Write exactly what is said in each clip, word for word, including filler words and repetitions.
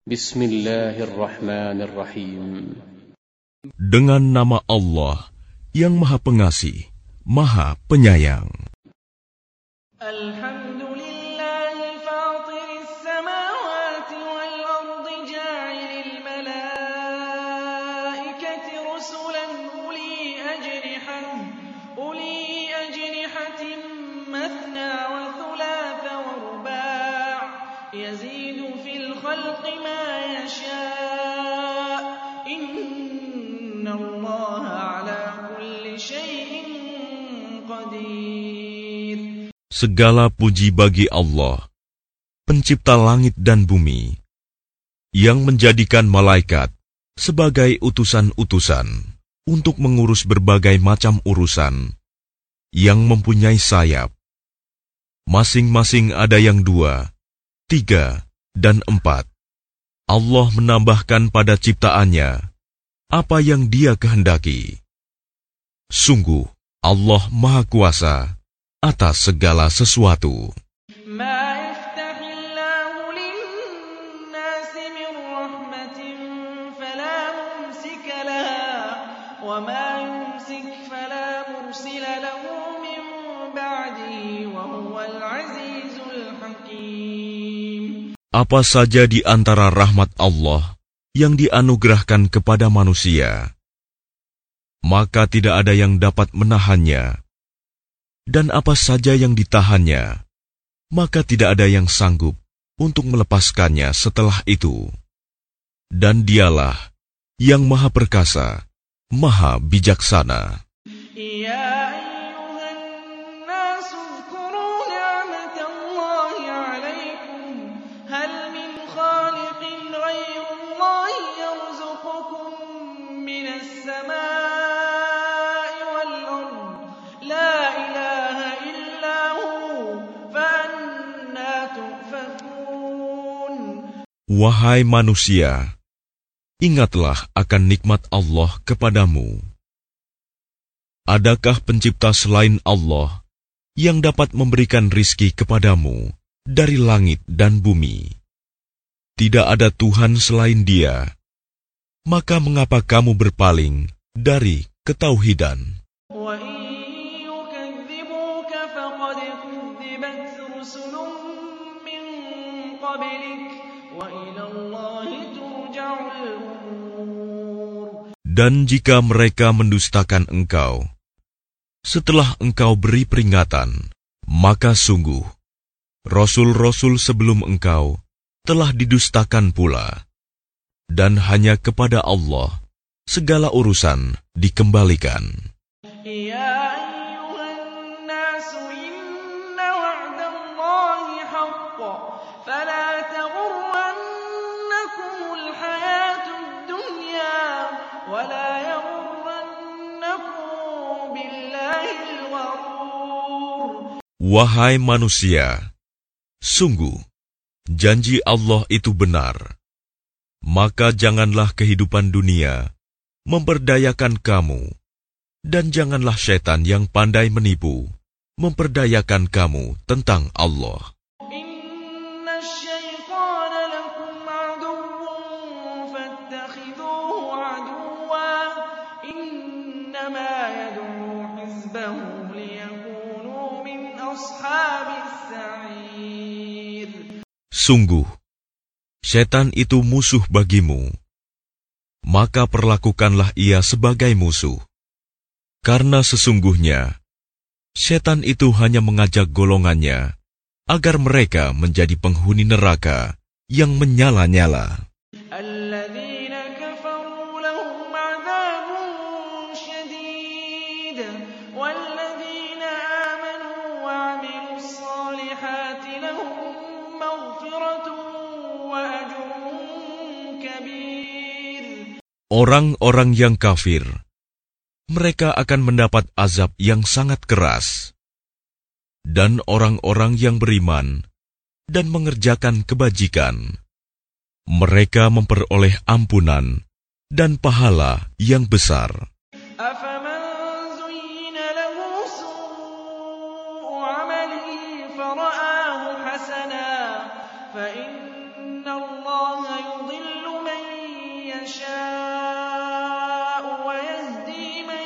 Bismillahirrahmanirrahim. Dengan nama Allah yang Maha Pengasih, Maha Penyayang. Alhamdulillahi fatiris samawati wal ardi ja'ilil malaikati rusulan uli ajnihah uli ajnihatin mathna wa thulatha wa ruba' yazidu fil khalqi ma yasha' innallaha ala kulli syai'in qadir. Segala puji bagi Allah, pencipta langit dan bumi, yang menjadikan malaikat sebagai utusan-utusan untuk mengurus berbagai macam urusan, yang mempunyai sayap. Masing-masing ada yang dua, tiga, dan empat. Allah menambahkan pada ciptaannya apa yang Dia kehendaki. Sungguh, Allah Maha Kuasa atas segala sesuatu. Ma yaftahillahu lin-nasi min rahmatin fala mumsika laha wa ma yumsik fala mursila lahu min ba'dihi wa huwal azizul hakim. Apa saja di antara rahmat Allah yang dianugerahkan kepada manusia, maka tidak ada yang dapat menahannya. Dan apa saja yang ditahannya, maka tidak ada yang sanggup untuk melepaskannya setelah itu. Dan Dialah yang Maha Perkasa, Maha Bijaksana. Ya ayyuhan nasu dzkuru ni'matallahi 'alaikum hal min khaliqin ghayrullahi yarzuqukum minas samaa'i wal ardh la Wahai manusia, ingatlah akan nikmat Allah kepadamu. Adakah pencipta selain Allah yang dapat memberikan rizki kepadamu dari langit dan bumi? Tidak ada Tuhan selain Dia. Maka mengapa kamu berpaling dari ketauhidan? Dan jika mereka mendustakan engkau, setelah engkau beri peringatan, maka sungguh, Rasul-Rasul sebelum engkau telah didustakan pula, dan hanya kepada Allah segala urusan dikembalikan. Ya ayyuhan nasu inna wa'dallahi haqqan fala taghurrannakumul hayatud dunya wala yaghurrannakum billahil gharur. Wahai manusia, sungguh janji Allah itu benar. Maka janganlah kehidupan dunia memperdayakan kamu, dan janganlah syaitan yang pandai menipu memperdayakan kamu tentang Allah. Inna syaitana lakum aduwwun fattakhidhuhu aduwwa innama yad'u hizbahu liyakunu min ashabis sa'ir. Sungguh, syaitan itu musuh bagimu, maka perlakukanlah ia sebagai musuh. Karena sesungguhnya, syaitan itu hanya mengajak golongannya agar mereka menjadi penghuni neraka yang menyala-nyala. Alladzina kafaru lahum 'adzabun syadid walladzina amanu wa 'amilus shalihati lahum maghfiratun wa ajrun kabir. Orang-orang yang kafir, mereka akan mendapat azab yang sangat keras. Dan orang-orang yang beriman dan mengerjakan kebajikan, mereka memperoleh ampunan dan pahala yang besar. Afaman zuyyina lahu su'u 'amalihi fara'ahu hasana fa inna Allaha yudhillu يشاء ويهدي من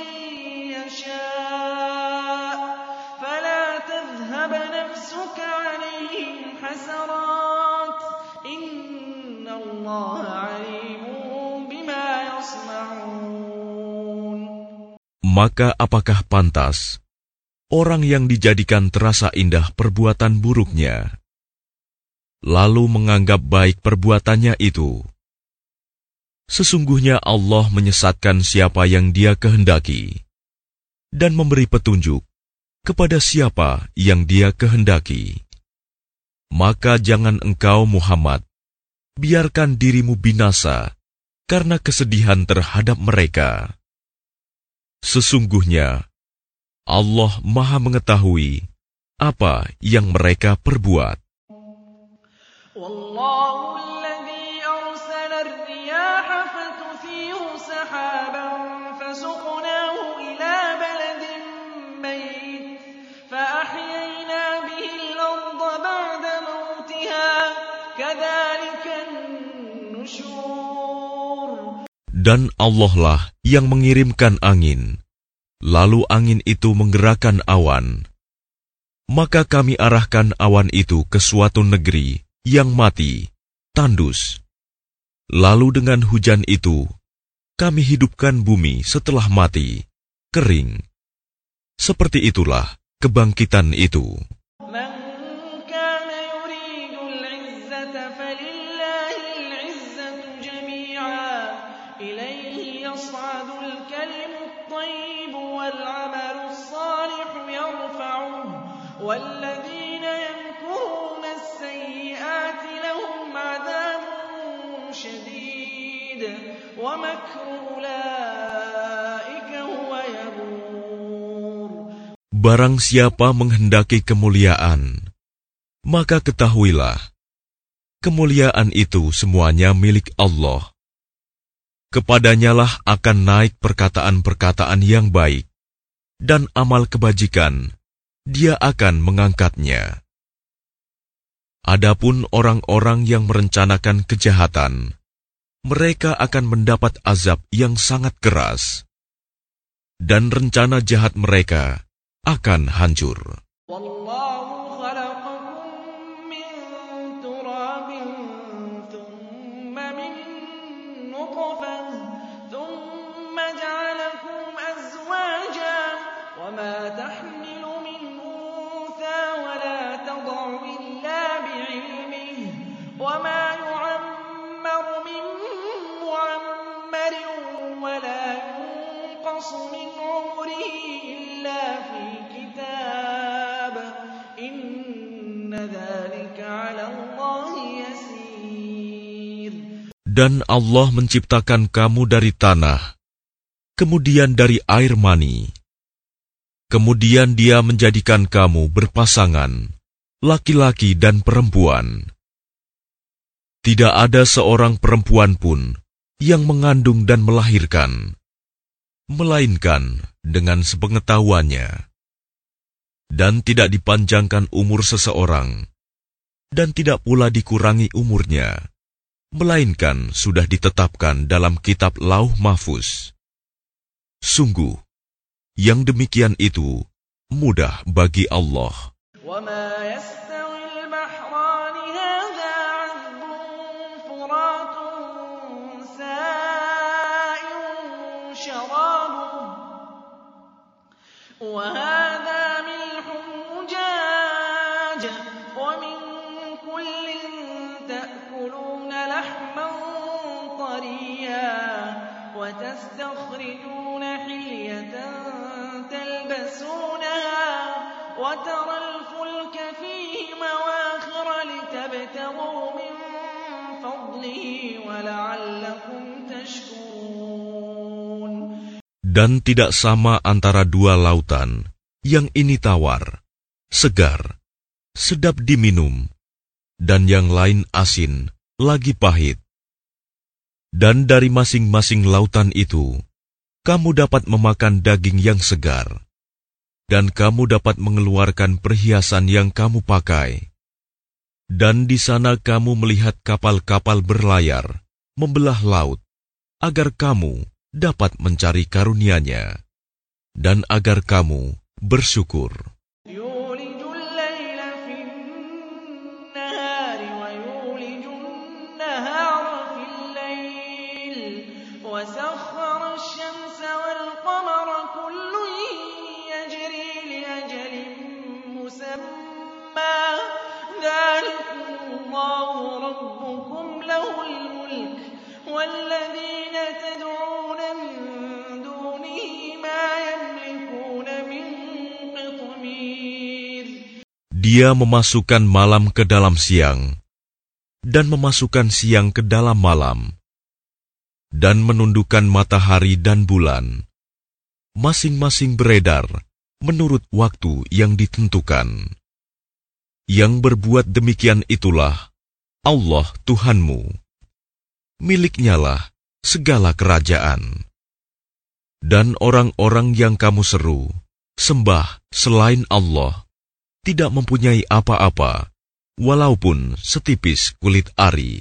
يشاء فلا تذهب نفسك عليهم حسرات إن الله عليم بما يصنعون. Maka apakah pantas orang yang dijadikan terasa indah perbuatan buruknya, lalu menganggap baik perbuatannya itu? Sesungguhnya Allah menyesatkan siapa yang Dia kehendaki, dan memberi petunjuk kepada siapa yang Dia kehendaki. Maka jangan engkau Muhammad biarkan dirimu binasa karena kesedihan terhadap mereka. Sesungguhnya Allah Maha mengetahui apa yang mereka perbuat. Wallahu alladhi arsala ar-riyaha fatuthiru sahaban fasuqnahu ila baladin mayyit فأحيينا به الأرض بعد موتها كذلك النشور. Dan Allah lah yang mengirimkan angin, lalu angin itu menggerakkan awan. Maka kami arahkan awan itu ke suatu negeri yang mati, tandus. Lalu dengan hujan itu, kami hidupkan bumi setelah mati, kering. Seperti itulah kebangkitan itu. Man kana yuridu al-'izzata falillahi al-'izzatu jami'an ilayhi yas'adu al-kalimu at-tayyibu wal-'amalu as-salihu yarfa'uhu walladhina yamkuruna as-sayyi'ati lahum 'adhabun shadid wa makru ulaika huwa yabur. Barang siapa menghendaki kemuliaan, maka ketahuilah, kemuliaan itu semuanya milik Allah. Kepadanyalah akan naik perkataan-perkataan yang baik, dan amal kebajikan, Dia akan mengangkatnya. Adapun orang-orang yang merencanakan kejahatan, mereka akan mendapat azab yang sangat keras, dan rencana jahat mereka akan hancur. Wallahu khalaqakum min turabin thumma min nutfah thumma ja'alakum azwajan wa ma tahmilu min untha wa la tad'u illa bi'ilmihi wa ma yu'ammaru min mu'ammarin wa la yunqasu min 'umrihi illa fi kitab inna dhalika 'ala Allahi yasir. Dan Allah menciptakan kamu dari tanah, kemudian dari air mani. Kemudian Dia menjadikan kamu berpasangan, laki-laki dan perempuan. Tidak ada seorang perempuan pun yang mengandung dan melahirkan, melainkan dengan sepengetahuannya. Dan tidak dipanjangkan umur seseorang, dan tidak pula dikurangi umurnya, melainkan sudah ditetapkan dalam kitab Lauh Mahfuz. Sungguh, yang demikian itu mudah bagi Allah. وَمَا يَسْتَوِي الْبَحْرَانِ هَذَا عَذْبٌ فُرَاتٌ سَائِغٌ شَرَابُهُ وَهَذَا مِلْحٌ أُجَاجٌ وَمِنْ كُلٍّ تَأْكُلُونَ لَحْمًا طَرِيًّا وَتَسْتَخْرِجُونَ حِلْيَةً تَلْبَسُونَهَا وَتَرَى الْفُلْكَ فِيهِ مَوَاخِرَ لِتَبْتَغُوا مِنْ فَضْلِهِ وَلَعَلَّكُمْ تَشْكُرُونَ. Dan tidak sama antara dua lautan, yang ini tawar, segar, sedap diminum, dan yang lain asin, lagi pahit. Dan dari masing-masing lautan itu, kamu dapat memakan daging yang segar, dan kamu dapat mengeluarkan perhiasan yang kamu pakai. Dan di sana kamu melihat kapal-kapal berlayar, membelah laut, agar kamu dapat mencari karunia-Nya dan agar kamu bersyukur. Dia memasukkan malam ke dalam siang, dan memasukkan siang ke dalam malam, dan menundukkan matahari dan bulan, masing-masing beredar menurut waktu yang ditentukan. Yang berbuat demikian itulah Allah Tuhanmu. Miliknya-lah segala kerajaan. Dan orang-orang yang kamu seru, sembah selain Allah, tidak mempunyai apa-apa, walaupun setipis kulit ari.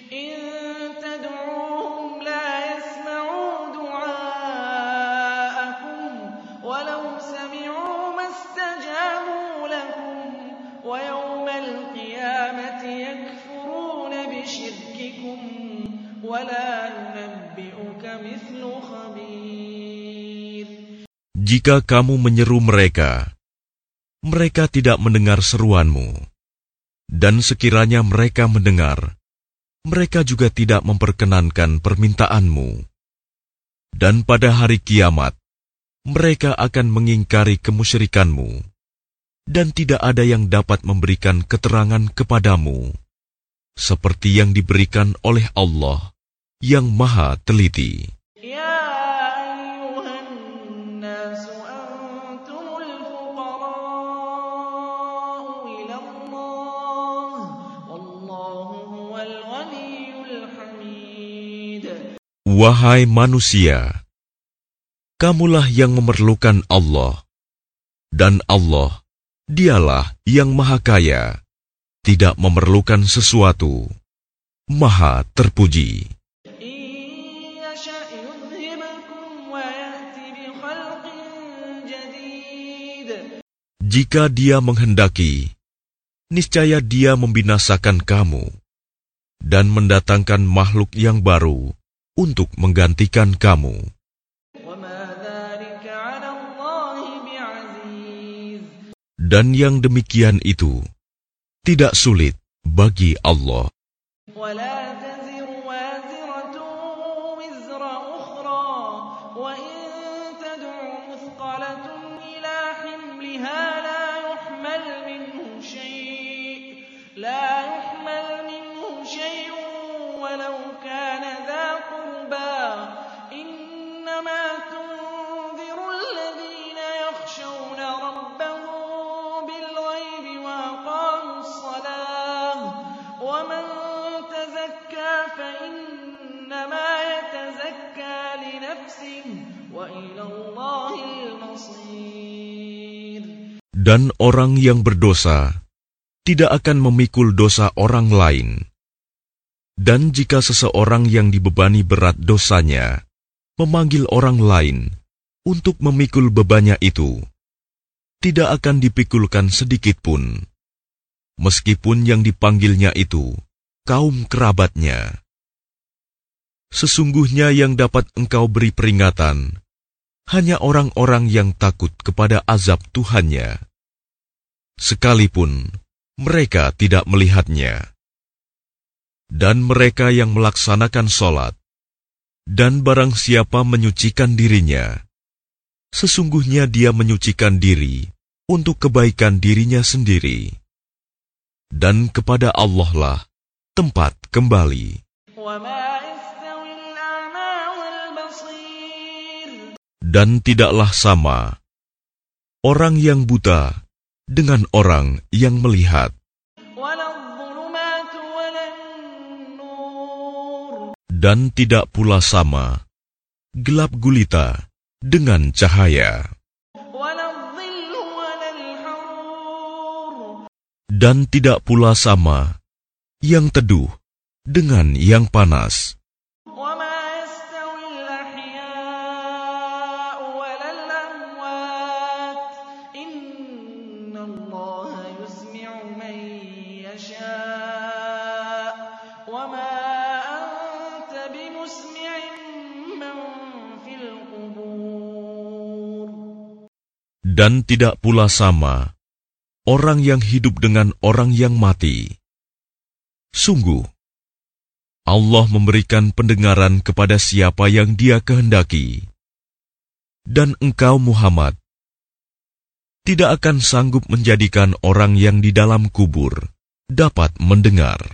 Jika kamu menyeru mereka, mereka tidak mendengar seruanmu, dan sekiranya mereka mendengar, mereka juga tidak memperkenankan permintaanmu. Dan pada hari kiamat, mereka akan mengingkari kemusyrikanmu, dan tidak ada yang dapat memberikan keterangan kepadamu, seperti yang diberikan oleh Allah yang Maha Teliti. Wahai manusia, kamulah yang memerlukan Allah, dan Allah, Dialah yang Maha Kaya, tidak memerlukan sesuatu, Maha Terpuji. Jika Dia menghendaki, niscaya Dia membinasakan kamu dan mendatangkan makhluk yang baru untuk menggantikan kamu. Dan yang demikian itu tidak sulit bagi Allah. Dan orang yang berdosa tidak akan memikul dosa orang lain. Dan jika seseorang yang dibebani berat dosanya memanggil orang lain untuk memikul bebannya itu, tidak akan dipikulkan sedikit pun, meskipun yang dipanggilnya itu kaum kerabatnya. Sesungguhnya yang dapat engkau beri peringatan hanya orang-orang yang takut kepada azab Tuhannya, sekalipun mereka tidak melihatnya. Dan mereka yang melaksanakan sholat, dan barang siapa menyucikan dirinya, sesungguhnya dia menyucikan diri untuk kebaikan dirinya sendiri. Dan kepada Allah lah tempat kembali. Dan tidaklah sama orang yang buta dengan orang yang melihat. Dan tidak pula sama gelap gulita dengan cahaya. Dan tidak pula sama yang teduh dengan yang panas. بمسمع من في القبور. Dan tidak pula sama orang yang hidup dengan orang yang mati. Sungguh, Allah memberikan pendengaran kepada siapa yang Dia kehendaki. Dan engkau Muhammad tidak akan sanggup menjadikan orang yang di dalam kubur dapat mendengar.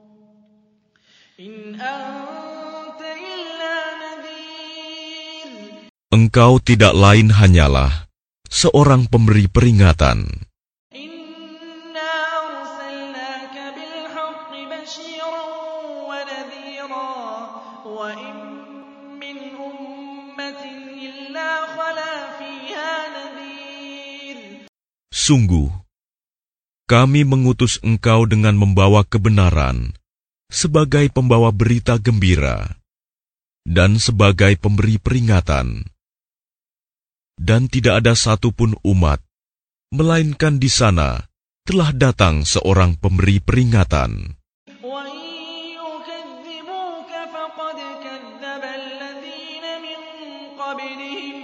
إن أنت إلا نذير. Engkau tidak lain hanyalah seorang pemberi peringatan. إنا أرسلناك بالحق بشيرا ونذيرا وإن من أمة إلا خلا فيها نذير. Sungguh, kami mengutus engkau dengan membawa kebenaran sebagai pembawa berita gembira dan sebagai pemberi peringatan. Dan tidak ada satupun umat, melainkan di sana telah datang seorang pemberi peringatan. وإن يكذبوك فقد كذب الذين من قبلهم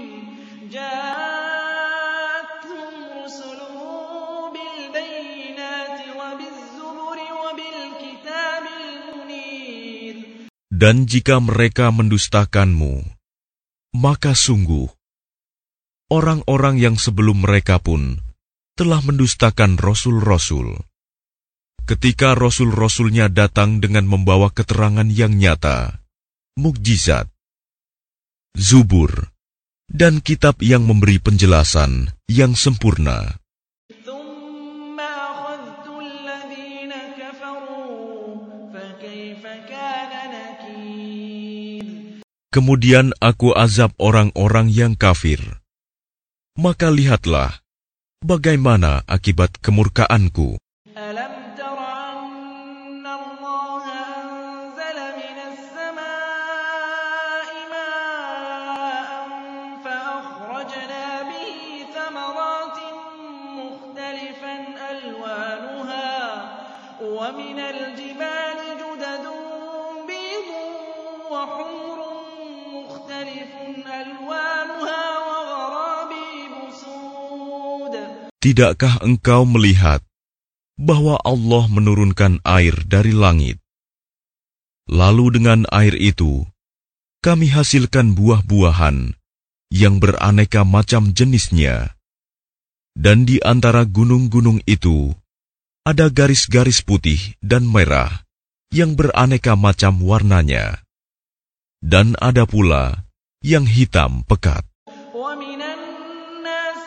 جاءتهم رسلهم بالبينات وبالزبر وبالكتاب المنير. Dan jika mereka mendustakanmu, maka sungguh, orang-orang yang sebelum mereka pun telah mendustakan rasul-rasul. Ketika rasul-rasulnya datang dengan membawa keterangan yang nyata, mukjizat, zubur, dan kitab yang memberi penjelasan yang sempurna. ثم أخذت الذين كفروا فكيف كان نكير. Kemudian aku azab orang-orang yang kafir. Maka lihatlah bagaimana akibat kemurkaanku. ألم تر أن الله أنزل من السماء ماء فأخرجنا به ثمرات مختلفا ألوانها ومن الجبال جدد بيض وحمر مختلف ألوانها وغرابيب سود. Tidakkah engkau melihat bahwa Allah menurunkan air dari langit? Lalu dengan air itu, kami hasilkan buah-buahan yang beraneka macam jenisnya. Dan di antara gunung-gunung itu, ada garis-garis putih dan merah yang beraneka macam warnanya. Dan ada pula yang hitam pekat. ومن الناس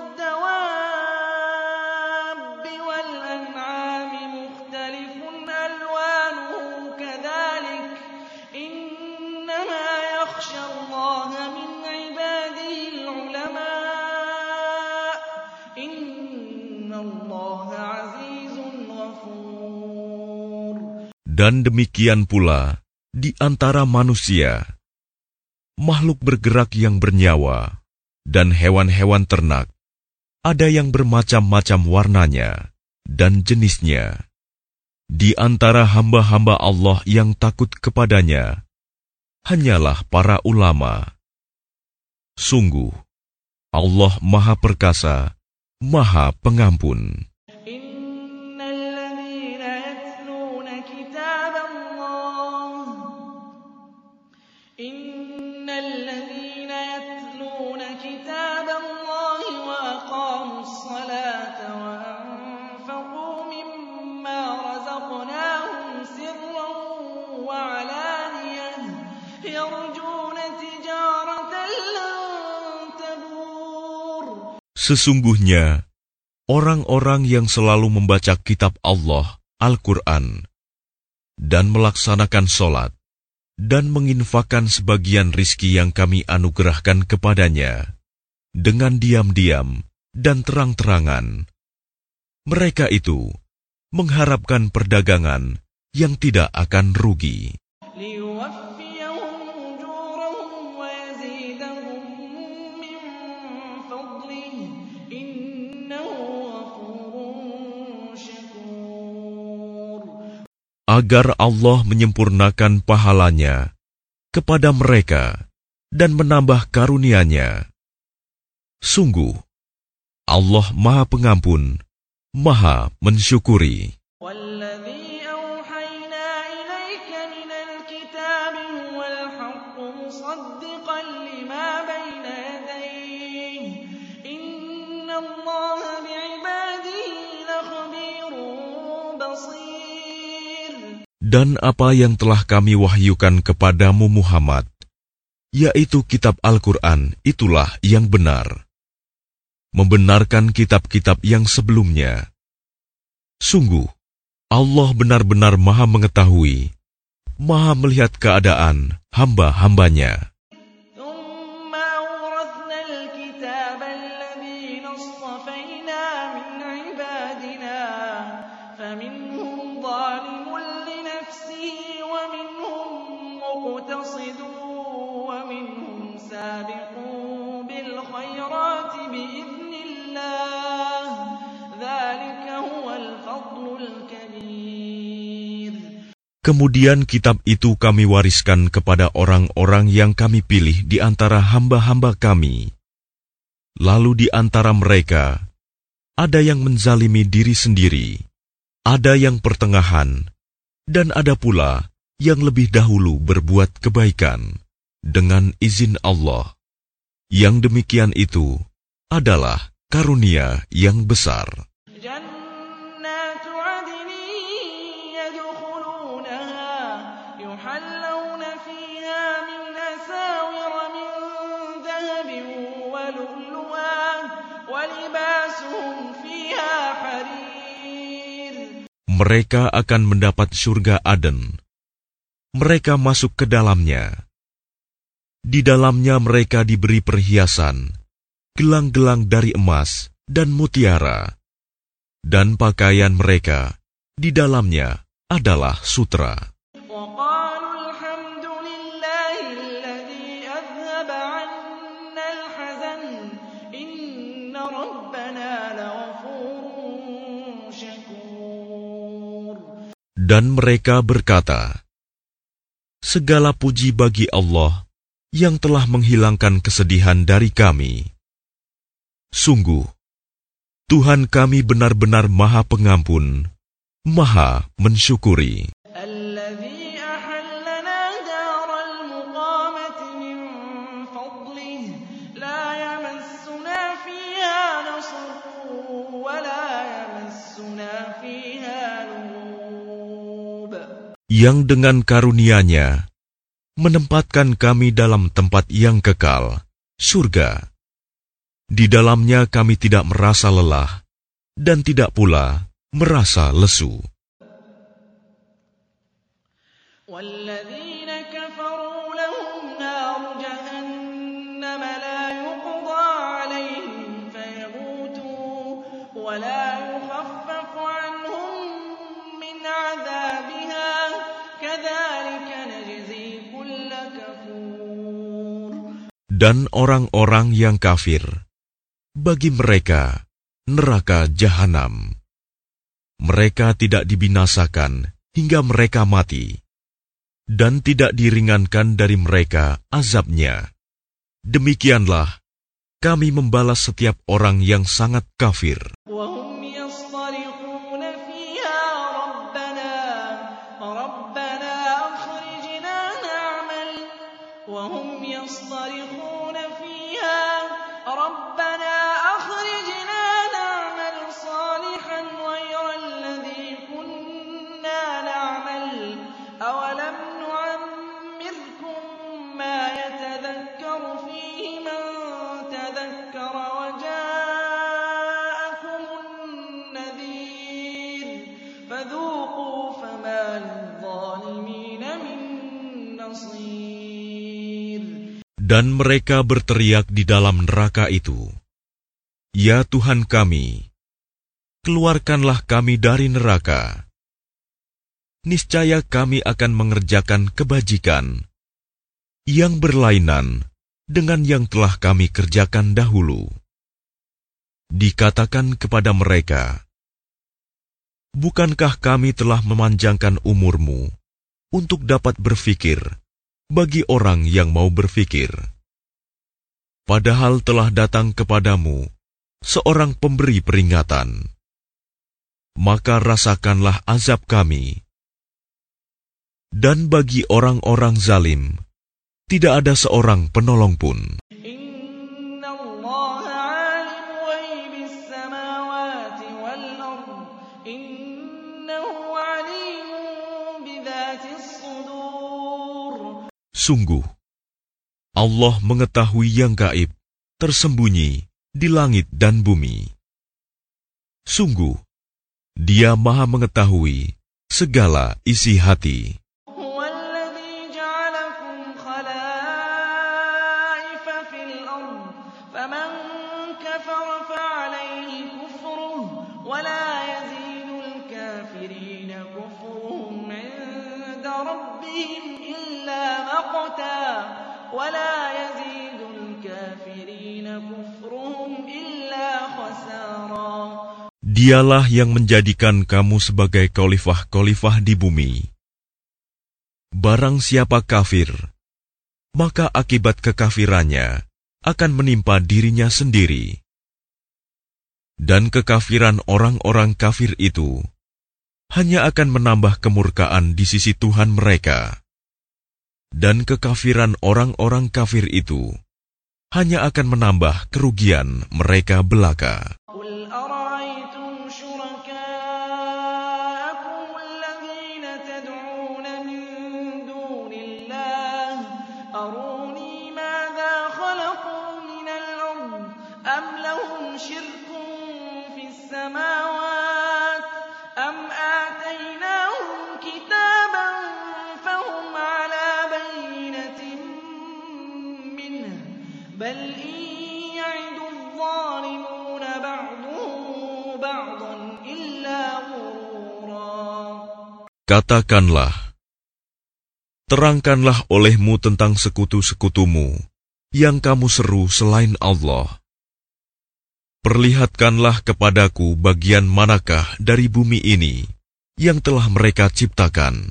والدواب والأنعام مختلف ألوانه كذلك إنما يخشى الله من عباده العلماء إن الله عزيز غفور. Dan demikian pula di antara manusia, makhluk bergerak yang bernyawa, dan hewan-hewan ternak, ada yang bermacam-macam warnanya dan jenisnya. Di antara hamba-hamba Allah yang takut kepadanya, hanyalah para ulama. Sungguh, Allah Maha Perkasa, Maha Pengampun. إن الذين يتلون كتاب الله إن الذين يتلون كتاب الله وأقاموا الصلاة وأنفقوا مما رزقناهم سرا وعلانية يرجون تجارة لن تبور. Sesungguhnya, orang-orang yang selalu membaca kitab Allah, Al-Quran, dan melaksanakan sholat, dan menginfakkan sebagian rizki yang kami anugerahkan kepadanya, dengan diam-diam dan terang-terangan. Mereka itu mengharapkan perdagangan yang tidak akan rugi. ليوفيهم أجورهم ويزيدهم من فضله إنه غفور شكور. Agar Allah menyempurnakan pahalanya kepada mereka dan menambah karunia-Nya. Sungguh, Allah Maha Pengampun, Maha Mensyukuri. وَالَّذِي أَوْحَيْنَا إِلَيْكَ مِنَ الْكِتَابِ هُوَ الْحَقُّ مُصَدِّقًا لِمَا بَيْنَ يَدَيْهِ إِنَّ اللَّهَ بِعِبَادِهِ لَخَبِيرٌ بَصِيرٌ. Dan apa yang telah kami wahyukan kepadamu Muhammad, yaitu kitab Al-Quran, itulah yang benar, membenarkan kitab-kitab yang sebelumnya. Sungguh, Allah benar-benar Maha Mengetahui, Maha melihat keadaan hamba-hambanya. ثُمَّ أَوْرَثْنَا الْكِتَابَ الَّذِينَ اصْطَفَيْنَا مِنْ عِبَادِنَا فَمِنْهُمْ ظَالِمٌ لِنَفْسِهِ وَمِنْهُمْ مُقْتَصِدٌ وَمِنْهُمْ سَابِقٌ بِالْخَيْرَاتِ بِإِذْنِ اللَّهِ ذَلِكَ هُوَ الْفَضْلُ الْكَبِيرُ. Kemudian kitab itu kami wariskan kepada orang-orang yang kami pilih di antara hamba-hamba kami. Lalu di antara mereka, ada yang menzalimi diri sendiri, ada yang pertengahan, dan ada pula yang lebih dahulu berbuat kebaikan dengan izin Allah. Yang demikian itu adalah karunia yang besar. جَنَّاتُ عَدْنٍ يَدْخُلُونَهَا يُحَلَّوْنَ فِيهَا مِنْ أَسَاوِرَ مِنْ ذَهَبٍ وَلُؤْلُؤًا وَلِبَاسُهُمْ فِيهَا حَرِيرٌ. Mereka akan mendapat surga Aden. Mereka masuk ke dalamnya. Di dalamnya mereka diberi perhiasan, gelang-gelang dari emas dan mutiara. Dan pakaian mereka di dalamnya adalah sutra. وَقَالُوا الْحَمْدُ لِلَّهِ الَّذِي أَذْهَبَ عَنَّا الْحَزَنَ إِنَّ رَبَّنَا لَغَفُورٌ شَكُورٌ. Dan mereka berkata, segala puji bagi Allah yang telah menghilangkan kesedihan dari kami. Sungguh, Tuhan kami benar-benar Maha Pengampun, Maha Mensyukuri. الَّذِي أَحَلَّنَا دَارَ الْمُقَامَةِ مِنْ فَضْلِهِ لَا يَمَسُّنَا فِيهَا نَصَبٌ وَلَا يَمَسُّنَا فِيهَا لُغُوبٌ. Yang dengan karunia-Nya menempatkan kami dalam tempat yang kekal, surga. Di dalamnya kami tidak merasa lelah dan tidak pula merasa lesu. وَالَّذِينَ كَفَرُوا لَهُمْ نَارُ جَهَنَّمَ لَا يُقْضَى عَلَيْهِمْ فَيَمُوتُوا وَلَا يُخَفَّفُ عَنْهُم مِّنْ عَذَابِهَا كَذَلِكَ نَجْزِي كُلَّ كَفُورٍ. Dan orang-orang yang kafir, bagi mereka neraka jahanam. Mereka tidak dibinasakan hingga mereka mati, dan tidak diringankan dari mereka azabnya. Demikianlah kami membalas setiap orang yang sangat kafir. وَهُمْ يَصْطَرِخُونَ فِيهَا رَبَّنَا رَبَّنَا أَخْرِجْنَا نَعْمَلْ وَهُمْ يَصْطَرِخُونَ فِيهَا رَبَّنَا أَخْرِجْنَا نَعْمَلْ صَالِحًا غَيْرَ الَّذِي كُنَّا نَعْمَلْ أَوَلَمْ نُعَمِّرْكُم مَّا يَتَذَكَّرُ فِيهِ مَن تَذَكَّرَ وَجَاءَكُمُ النَّذِيرُ فَذُوقُوا فَمَا لِلظَّالِمِينَ مِن نَّصِيرٍ. Dan mereka berteriak di dalam neraka itu, ya Tuhan kami, keluarkanlah kami dari neraka. Niscaya kami akan mengerjakan kebajikan yang berlainan dengan yang telah kami kerjakan dahulu. Dikatakan kepada mereka, bukankah kami telah memanjangkan umurmu untuk dapat berfikir bagi orang yang mau berfikir. Padahal telah datang kepadamu seorang pemberi peringatan, maka rasakanlah azab kami. Dan bagi orang-orang zalim, tidak ada seorang penolong pun. Inna Allah alim ghaibis samawati wal ard. Innahu alimun bidzatis sudur. Sungguh, Allah mengetahui yang gaib, tersembunyi di langit dan bumi. Sungguh, Dia Maha mengetahui segala isi hati. Huwallazi ja'alakum khalaifa fil ard. Faman kafara fa'alayhi kufruhu wa la yazidul kafirina kufruhum 'inda rabbihim illa maqta. وَلَا يَزِيدُ الْكَافِرِينَ كُفْرُهُمْ إِلَّا خَسَارًا. Dialah yang menjadikan kamu sebagai khalifah-khalifah di bumi. Barang siapa kafir, maka akibat kekafirannya akan menimpa dirinya sendiri. Dan kekafiran orang-orang kafir itu hanya akan menambah kemurkaan di sisi Tuhan mereka. Dan kekafiran orang-orang kafir itu hanya akan menambah kerugian mereka belaka. Qul ara'aytum syuraka'akum alladhina tad'una min dunillah aruni madza khalaqu minal ard am lahum syirkun fis samawat am atainahum kitaban fahum 'ala بل إن يعد الظالمون بعضهم بعضا إلا غرورا. Katakanlah, terangkanlah olehmu tentang sekutu-sekutumu yang kamu seru selain Allah. Perlihatkanlah kepadaku bagian manakah dari bumi ini yang telah mereka ciptakan.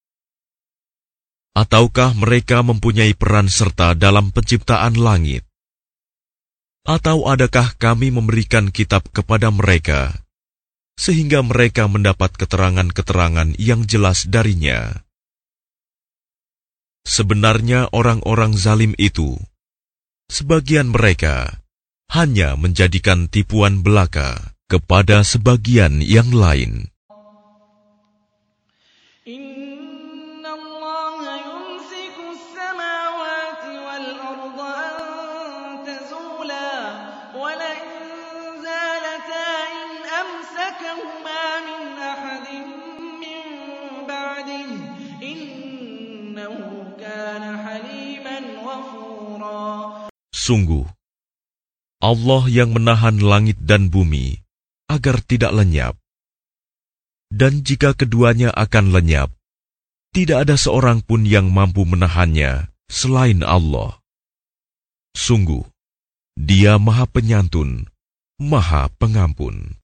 Ataukah mereka mempunyai peran serta dalam penciptaan langit? Atau adakah kami memberikan kitab kepada mereka, sehingga mereka mendapat keterangan-keterangan yang jelas darinya? Sebenarnya orang-orang zalim itu, sebagian mereka hanya menjadikan tipuan belaka kepada sebagian yang lain. Sungguh, Allah yang menahan langit dan bumi agar tidak lenyap. Dan jika keduanya akan lenyap, tidak ada seorang pun yang mampu menahannya selain Allah. Sungguh, Dia Maha Penyantun, Maha Pengampun.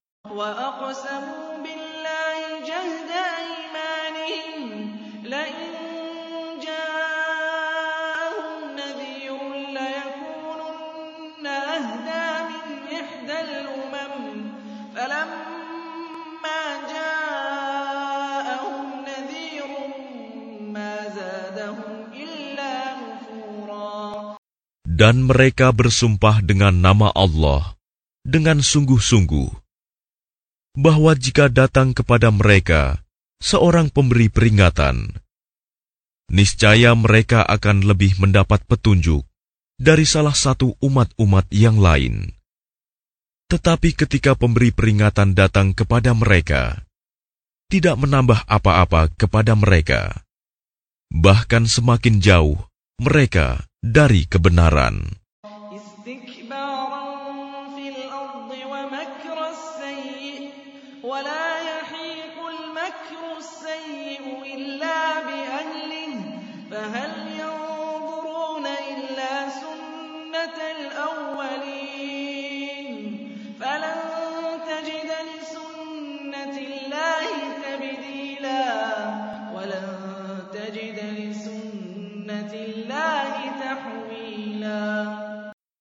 Dan mereka bersumpah dengan nama Allah, dengan sungguh-sungguh, bahwa jika datang kepada mereka seorang pemberi peringatan, niscaya mereka akan lebih mendapat petunjuk dari salah satu umat-umat yang lain. Tetapi ketika pemberi peringatan datang kepada mereka, tidak menambah apa-apa kepada mereka, bahkan semakin jauh mereka dari kebenaran.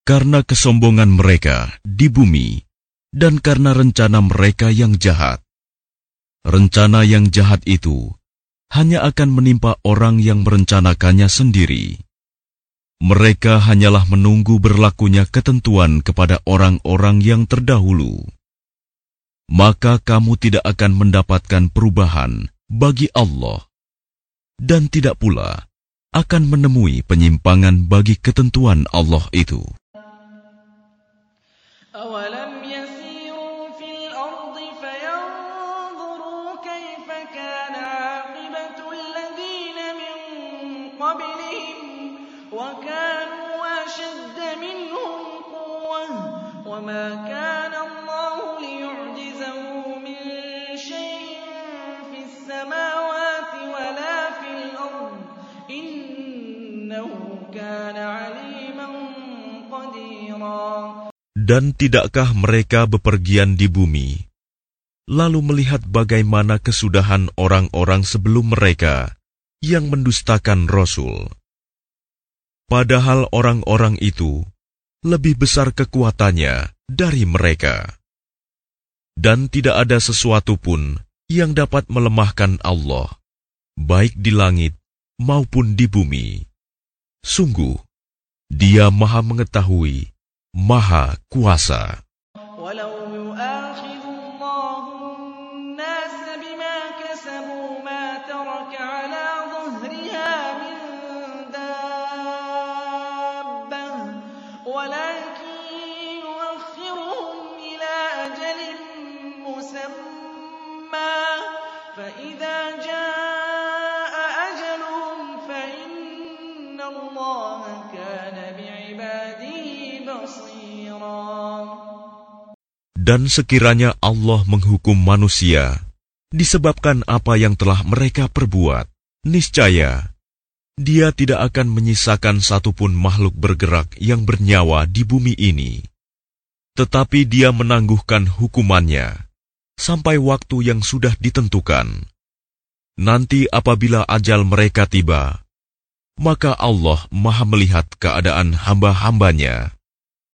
karena kesombongan mereka di bumi dan karena rencana mereka yang jahat. Rencana yang jahat itu hanya akan menimpa orang yang merencanakannya sendiri. Mereka hanyalah menunggu berlakunya ketentuan kepada orang-orang yang terdahulu. Maka kamu tidak akan mendapatkan perubahan bagi Allah, dan tidak pula akan menemui penyimpangan bagi ketentuan Allah itu. أَوَلَمْ يَسِيرُوا فِي الْأَرْضِ فَيَنظُرُوا كَيْفَ كَانَ عَاقِبَةُ الَّذِينَ مِن قَبْلِهِمْ وَكَانُوا أَشَدَّ مِنْهُمْ قُوَّةً وَمَا كَانَ اللَّهُ لِيُعْجِزَهُ مِن شَيْءٍ فِي السَّمَاوَاتِ وَلَا فِي الْأَرْضِ إِنَّهُ كَانَ عَلِيمًا قَدِيرًا. Dan tidakkah mereka bepergian di bumi, lalu melihat bagaimana kesudahan orang-orang sebelum mereka yang mendustakan Rasul? Padahal orang-orang itu lebih besar kekuatannya dari mereka. Dan tidak ada sesuatu pun yang dapat melemahkan Allah, baik di langit maupun di bumi. Sungguh, Dia Maha Mengetahui, Maha Kuasa. وَلَوْ يُؤَاخِذُ اللَّهُ النَّاسَ بِمَا كَسَبُوا مَا تَرَكَ عَلَى ظَهْرِهَا مِن دَابَّةٍ وَلَكِن يُؤَخِّرُهُمْ إِلَىٰ أَجَلٍ مُّسَمًّى فَإِذَا جَاءَ أَجَلُهُمْ فَإِنَّ اللَّهَ كَانَ بِعِبَادِهِ بَصِيرًا. Dan sekiranya Allah menghukum manusia disebabkan apa yang telah mereka perbuat, niscaya Dia tidak akan menyisakan satupun makhluk bergerak yang bernyawa di bumi ini. Tetapi Dia menangguhkan hukumannya sampai waktu yang sudah ditentukan. Nanti apabila ajal mereka tiba, maka Allah Maha melihat keadaan hamba-hambanya.